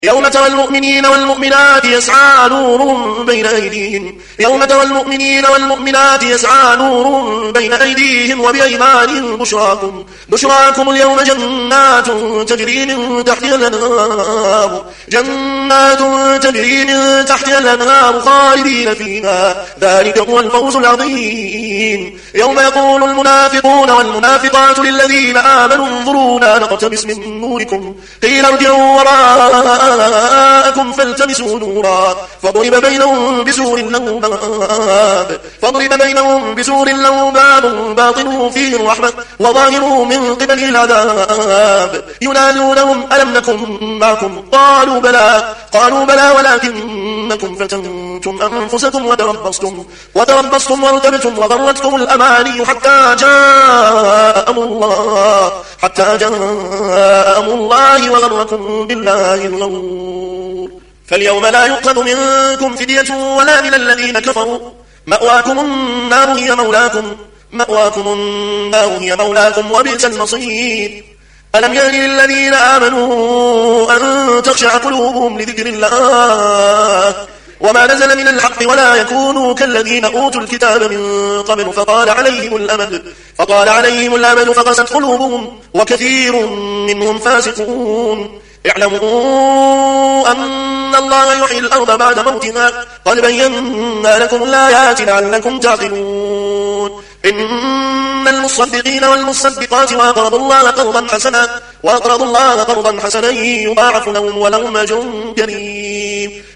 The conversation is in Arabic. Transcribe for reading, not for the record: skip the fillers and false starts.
يوم ترى المؤمنين والمؤمنات يسعى نورهم بين أيديهم وبأيمانهم بشراكم اليوم جنات تجري من تحتها الأنهار خالدين فيها ذلك هو الفوز العظيم. يوم يقول المنافقون والمنافقات للذين آمنوا انظرونا نقتبس من نوركم قيل ارجعوا وراءكم فالتمسوا نورا فضرب بينهم بسور له باب باطنه فيه الرحمة وظاهره من قبله العذاب ينادونهم ألم نكن معكم قالوا بلى ولكنكم فتنتم أنفسكم وتربصتم وارتبتم وغرتكم الأماني حتى جاء أمر الله وغركم بالله الغرور. فاليوم لا يؤخذ منكم فدية ولا من الذين كفروا مأواكم النار هي مولاكم وبئس المصير. ألم يأن للذين آمنوا أن تخشع قلوبهم لذكر الله وما نزل من الحق ولا يكونوا كالذين أوتوا الكتاب من قبل فطال عليهم الأمد فقست قلوبهم وكثير منهم فاسقون. اعلموا أن الله يحيي الأرض بعد موتها قد بينا لكم الآيات لعلكم تعقلون. إن المصدقين والمصدقات وأقرضوا الله قرضا حسنا يضاعف لهم ولهم أجر كريم.